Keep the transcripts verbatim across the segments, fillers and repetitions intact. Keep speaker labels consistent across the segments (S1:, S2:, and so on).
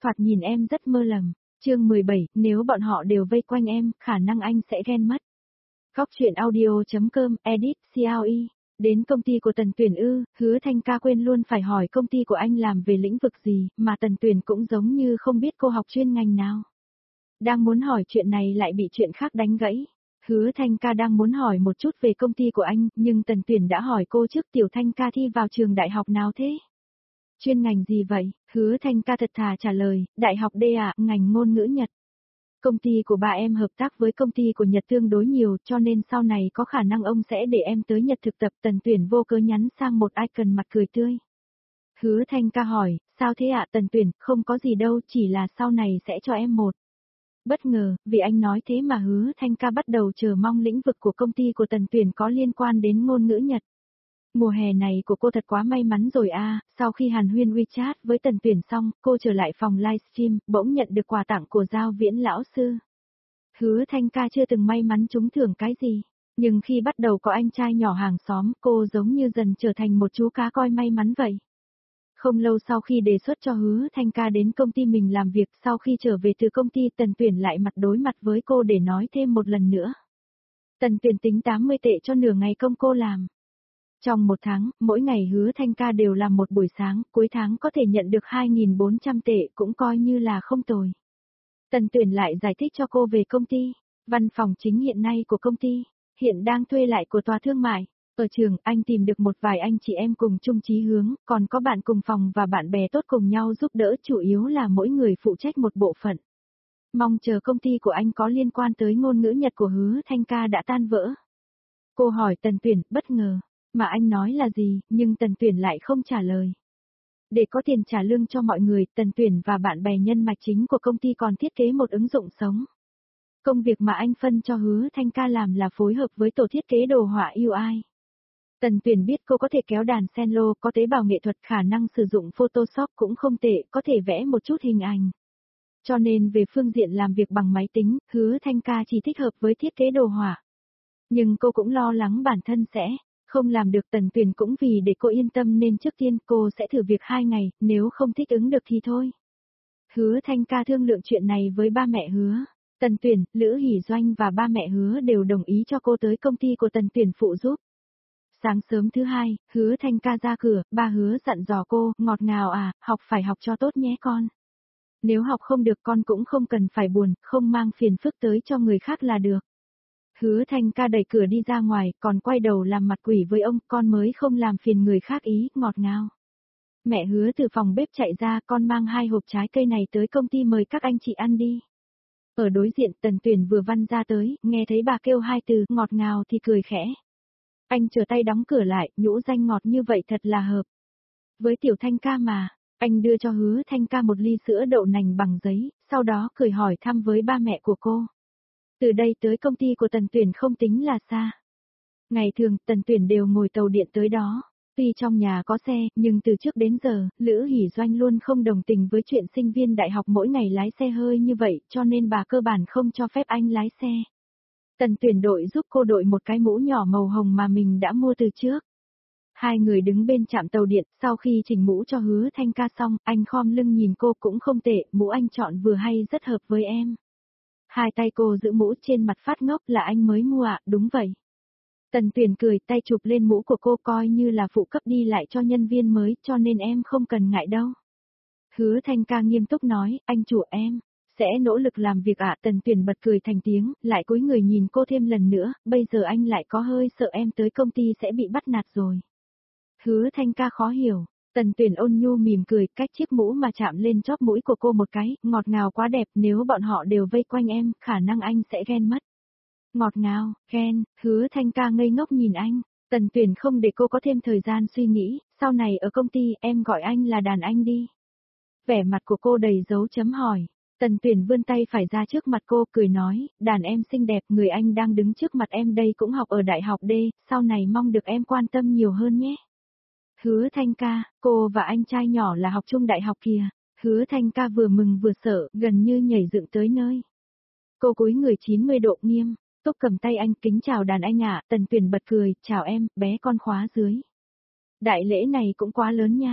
S1: Thoạt nhìn em rất mơ lầm. Chương mười bảy, nếu bọn họ đều vây quanh em, khả năng anh sẽ ghen mất. Góc truyện audio.com, edit, xê e. Đến công ty của Tần Tuyển ư, Hứa Thanh Ca quên luôn phải hỏi công ty của anh làm về lĩnh vực gì, mà Tần Tuyển cũng giống như không biết cô học chuyên ngành nào. Đang muốn hỏi chuyện này lại bị chuyện khác đánh gãy. Hứa Thanh Ca đang muốn hỏi một chút về công ty của anh, nhưng Tần Tuyển đã hỏi cô trước Tiểu Thanh Ca thi vào trường đại học nào thế? Chuyên ngành gì vậy? Hứa Thanh Ca thật thà trả lời, đại học D ạ, ngành ngôn ngữ Nhật. Công ty của ba em hợp tác với công ty của Nhật tương đối nhiều cho nên sau này có khả năng ông sẽ để em tới Nhật thực tập. Tần Tuyển vô cớ nhắn sang một icon mặt cười tươi. Hứa Thanh Ca hỏi, sao thế ạ? Tần Tuyển, không có gì đâu, chỉ là sau này sẽ cho em một. Bất ngờ, vì anh nói thế mà Hứa Thanh Ca bắt đầu chờ mong lĩnh vực của công ty của Tần Tuyển có liên quan đến ngôn ngữ Nhật. Mùa hè này của cô thật quá may mắn rồi a. Sau khi hàn huyên WeChat với Tần Tuyển xong, cô trở lại phòng livestream, bỗng nhận được quà tặng của Giao Viễn lão sư. Hứa Thanh Ca chưa từng may mắn trúng thưởng cái gì, nhưng khi bắt đầu có anh trai nhỏ hàng xóm, cô giống như dần trở thành một chú cá coi may mắn vậy. Không lâu sau khi đề xuất cho Hứa Thanh Ca đến công ty mình làm việc, sau khi trở về từ công ty, Tần Tuyển lại mặt đối mặt với cô để nói thêm một lần nữa. Tần Tuyển tính tám mươi tệ cho nửa ngày công cô làm. Trong một tháng, mỗi ngày Hứa Thanh Ca đều làm một buổi sáng, cuối tháng có thể nhận được hai nghìn bốn trăm tệ cũng coi như là không tồi. Tần Tuyển lại giải thích cho cô về công ty. Văn phòng chính hiện nay của công ty, hiện đang thuê lại của tòa thương mại. Ở trường, anh tìm được một vài anh chị em cùng chung chí hướng, còn có bạn cùng phòng và bạn bè tốt cùng nhau giúp đỡ, chủ yếu là mỗi người phụ trách một bộ phận. Mong chờ công ty của anh có liên quan tới ngôn ngữ Nhật của Hứa Thanh Ca đã tan vỡ. Cô hỏi Tần Tuyển, bất ngờ. Mà anh nói là gì, nhưng Tần Tuyển lại không trả lời. Để có tiền trả lương cho mọi người, Tần Tuyển và bạn bè nhân mạch chính của công ty còn thiết kế một ứng dụng sống. Công việc mà anh phân cho Hứa Thanh Ca làm là phối hợp với tổ thiết kế đồ họa u i. Tần Tuyển biết cô có thể kéo đàn cello, có tế bào nghệ thuật, khả năng sử dụng Photoshop cũng không tệ, có thể vẽ một chút hình ảnh. Cho nên về phương diện làm việc bằng máy tính, Hứa Thanh Ca chỉ thích hợp với thiết kế đồ họa. Nhưng cô cũng lo lắng bản thân sẽ không làm được. Tần Tuyển cũng vì để cô yên tâm nên trước tiên cô sẽ thử việc hai ngày, nếu không thích ứng được thì thôi. Hứa Thanh Ca thương lượng chuyện này với ba mẹ Hứa. Tần Tuyển, Lữ Hỷ Doanh và ba mẹ Hứa đều đồng ý cho cô tới công ty của Tần Tuyển phụ giúp. Sáng sớm thứ hai, Hứa Thanh Ca ra cửa, ba Hứa dặn dò cô, ngọt ngào à, học phải học cho tốt nhé con. Nếu học không được con cũng không cần phải buồn, không mang phiền phức tới cho người khác là được. Hứa Thanh Ca đẩy cửa đi ra ngoài, còn quay đầu làm mặt quỷ với ông, con mới không làm phiền người khác ý, ngọt ngào. Mẹ Hứa từ phòng bếp chạy ra, con mang hai hộp trái cây này tới công ty mời các anh chị ăn đi. Ở đối diện, Tần Tuyển vừa văn ra tới, nghe thấy bà kêu hai từ, ngọt ngào thì cười khẽ. Anh trở tay đóng cửa lại, nhũ danh ngọt như vậy thật là hợp. Với Tiểu Thanh Ca mà, anh đưa cho Hứa Thanh Ca một ly sữa đậu nành bằng giấy, sau đó cười hỏi thăm với ba mẹ của cô. Từ đây tới công ty của Tần Tuyển không tính là xa. Ngày thường, Tần Tuyển đều ngồi tàu điện tới đó. Tuy trong nhà có xe, nhưng từ trước đến giờ, Lữ Hỷ Doanh luôn không đồng tình với chuyện sinh viên đại học mỗi ngày lái xe hơi như vậy, cho nên bà cơ bản không cho phép anh lái xe. Tần Tuyển đội giúp cô đội một cái mũ nhỏ màu hồng mà mình đã mua từ trước. Hai người đứng bên trạm tàu điện, sau khi chỉnh mũ cho Hứa Thanh Ca xong, anh khom lưng nhìn cô cũng không tệ, mũ anh chọn vừa hay rất hợp với em. Hai tay cô giữ mũ trên mặt phát ngốc, là anh mới mua ạ, đúng vậy. Tần Tuyển cười, tay chụp lên mũ của cô, coi như là phụ cấp đi lại cho nhân viên mới, cho nên em không cần ngại đâu. Hứa Thanh Ca nghiêm túc nói, anh chủ em sẽ nỗ lực làm việc ạ. Tần Tuyển bật cười thành tiếng, lại cúi người nhìn cô thêm lần nữa, bây giờ anh lại có hơi sợ em tới công ty sẽ bị bắt nạt rồi. Hứa Thanh Ca khó hiểu. Tần Tuyển ôn nhu mỉm cười, cách chiếc mũ mà chạm lên chóp mũi của cô một cái, ngọt ngào quá đẹp, nếu bọn họ đều vây quanh em, khả năng anh sẽ ghen mất. Ngọt ngào, ghen, Hứa Thanh Ca ngây ngốc nhìn anh. Tần Tuyển không để cô có thêm thời gian suy nghĩ, sau này ở công ty em gọi anh là đàn anh đi. Vẻ mặt của cô đầy dấu chấm hỏi. Tần Tuyển vươn tay phải ra trước mặt cô, cười nói, đàn em xinh đẹp, người anh đang đứng trước mặt em đây cũng học ở đại học D, sau này mong được em quan tâm nhiều hơn nhé. Hứa Thanh Ca, cô và anh trai nhỏ là học chung đại học kìa. Hứa Thanh Ca vừa mừng vừa sợ, gần như nhảy dựng tới nơi. Cô cúi người chín mươi độ nghiêm, túc cầm tay anh, kính chào đàn anh ạ. Tần Tuyển bật cười, chào em, bé con khóa dưới. Đại lễ này cũng quá lớn nha.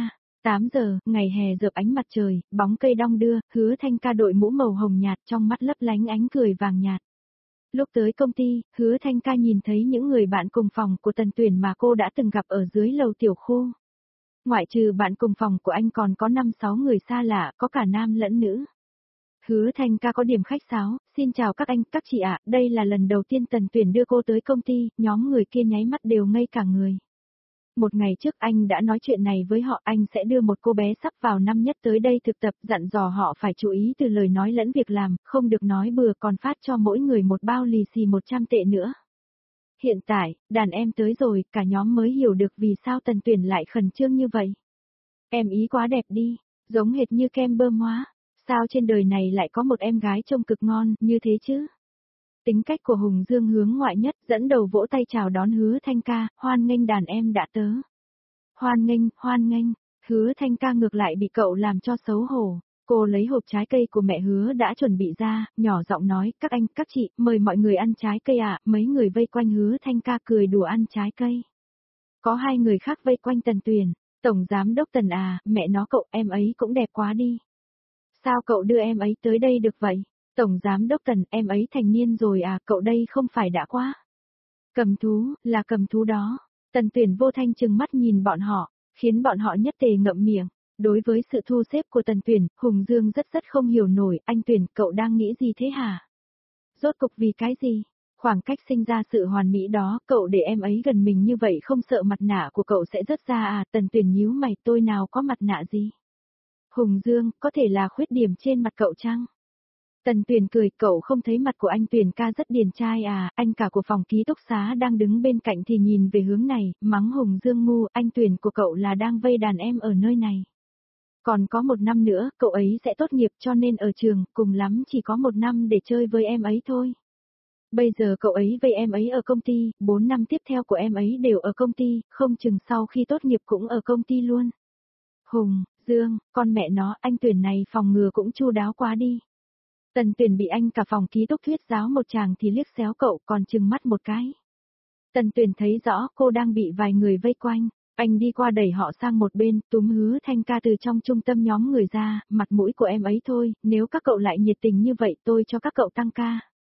S1: tám giờ, ngày hè rợp ánh mặt trời, bóng cây đong đưa, Hứa Thanh Ca đội mũ màu hồng nhạt trong mắt lấp lánh ánh cười vàng nhạt. Lúc tới công ty, Hứa Thanh Ca nhìn thấy những người bạn cùng phòng của Tần Tuyển mà cô đã từng gặp ở dưới lầu tiểu khu. Ngoại trừ bạn cùng phòng của anh còn có năm sáu người xa lạ, có cả nam lẫn nữ. Hứa Thanh Ca có điểm khách sáo, xin chào các anh, các chị ạ, đây là lần đầu tiên Tần Tuyển đưa cô tới công ty, nhóm người kia nháy mắt đều ngây cả người. Một ngày trước anh đã nói chuyện này với họ, anh sẽ đưa một cô bé sắp vào năm nhất tới đây thực tập, dặn dò họ phải chú ý từ lời nói lẫn việc làm, không được nói bừa, còn phát cho mỗi người một bao lì xì một trăm tệ nữa. Hiện tại, đàn em tới rồi, cả nhóm mới hiểu được vì sao Tần Tuyển lại khẩn trương như vậy. Em ý quá đẹp đi, giống hệt như kem bơm hóa, sao trên đời này lại có một em gái trông cực ngon như thế chứ? Tính cách của Hùng Dương hướng ngoại nhất, dẫn đầu vỗ tay chào đón Hứa Thanh Ca, hoan nghênh đàn em đã tớ. Hoan nghênh, hoan nghênh, Hứa Thanh Ca ngược lại bị cậu làm cho xấu hổ. Cô lấy hộp trái cây của mẹ Hứa đã chuẩn bị ra, nhỏ giọng nói, các anh, các chị, mời mọi người ăn trái cây ạ, mấy người vây quanh Hứa Thanh Ca cười đùa ăn trái cây. Có hai người khác vây quanh Tần Tuyển, Tổng Giám Đốc Tần à, mẹ nó cậu, em ấy cũng đẹp quá đi. Sao cậu đưa em ấy tới đây được vậy? Tổng Giám Đốc Tần, em ấy thành niên rồi à, cậu đây không phải đã quá. Cầm thú, là cầm thú đó. Tần Tuyển vô thanh chừng mắt nhìn bọn họ, khiến bọn họ nhất tề ngậm miệng. Đối với sự thu xếp của Tần Tuyển, Hùng Dương rất rất không hiểu nổi, anh Tuyển, cậu đang nghĩ gì thế hả? Rốt cục vì cái gì? Khoảng cách sinh ra sự hoàn mỹ đó, cậu để em ấy gần mình như vậy không sợ mặt nạ của cậu sẽ rớt ra à? Tần Tuyển nhíu mày, tôi nào có mặt nạ gì? Hùng Dương, có thể là khuyết điểm trên mặt cậu chăng? Tần Tuyển cười, cậu không thấy mặt của anh Tuyển ca rất điển trai à, anh cả của phòng ký túc xá đang đứng bên cạnh thì nhìn về hướng này, mắng Hùng Dương ngu, anh Tuyển của cậu là đang vây đàn em ở nơi này. Còn có một năm nữa, cậu ấy sẽ tốt nghiệp cho nên ở trường, cùng lắm chỉ có một năm để chơi với em ấy thôi. Bây giờ cậu ấy vây em ấy ở công ty, bốn năm tiếp theo của em ấy đều ở công ty, không chừng sau khi tốt nghiệp cũng ở công ty luôn. Hùng, Dương, con mẹ nó, anh Tuyển này phòng ngừa cũng chu đáo quá đi. Tần Tuyển bị anh cả phòng ký túc thuyết giáo một chàng thì liếc xéo cậu còn chừng mắt một cái. Tần Tuyển thấy rõ cô đang bị vài người vây quanh, anh đi qua đẩy họ sang một bên, túm Hứa Thanh Ca từ trong trung tâm nhóm người ra, mặt mũi của em ấy thôi, nếu các cậu lại nhiệt tình như vậy tôi cho các cậu tăng ca.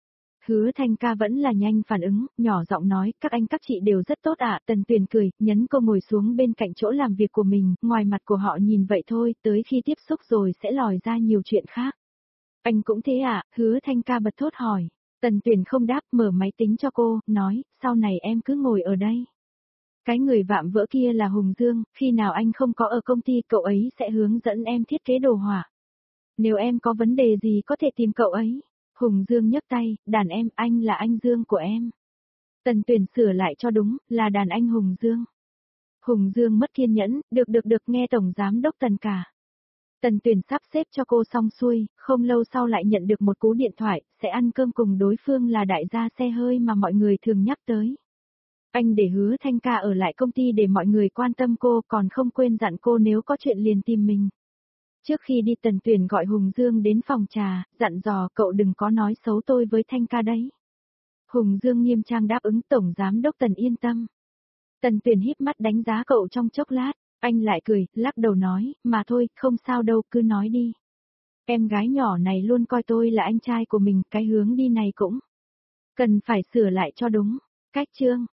S1: Hứa Thanh Ca vẫn là nhanh phản ứng, nhỏ giọng nói, các anh các chị đều rất tốt ạ, Tần Tuyển cười, nhấn cô ngồi xuống bên cạnh chỗ làm việc của mình, ngoài mặt của họ nhìn vậy thôi, tới khi tiếp xúc rồi sẽ lòi ra nhiều chuyện khác. Anh cũng thế ạ, Hứa Thanh Ca bật thốt hỏi. Tần Tuyển không đáp, mở máy tính cho cô, nói, sau này em cứ ngồi ở đây. Cái người vạm vỡ kia là Hùng Dương, khi nào anh không có ở công ty cậu ấy sẽ hướng dẫn em thiết kế đồ họa. Nếu em có vấn đề gì có thể tìm cậu ấy. Hùng Dương nhấc tay, đàn em, anh là anh Dương của em. Tần Tuyển sửa lại cho đúng, là đàn anh Hùng Dương. Hùng Dương mất kiên nhẫn, được được được nghe Tổng Giám Đốc Tần cả. Tần Tuyển sắp xếp cho cô xong xuôi, không lâu sau lại nhận được một cú điện thoại, sẽ ăn cơm cùng đối phương là đại gia xe hơi mà mọi người thường nhắc tới. Anh để Hứa Thanh Ca ở lại công ty để mọi người quan tâm cô, còn không quên dặn cô nếu có chuyện liền tìm mình. Trước khi đi Tần Tuyển gọi Hùng Dương đến phòng trà, dặn dò cậu đừng có nói xấu tôi với Thanh Ca đấy. Hùng Dương nghiêm trang đáp ứng, Tổng Giám Đốc Tần yên tâm. Tần Tuyển híp mắt đánh giá cậu trong chốc lát, anh lại cười, lắc đầu nói, mà thôi, không sao đâu, cứ nói đi. Em gái nhỏ này luôn coi tôi là anh trai của mình, cái hướng đi này cũng cần phải sửa lại cho đúng. Cách chương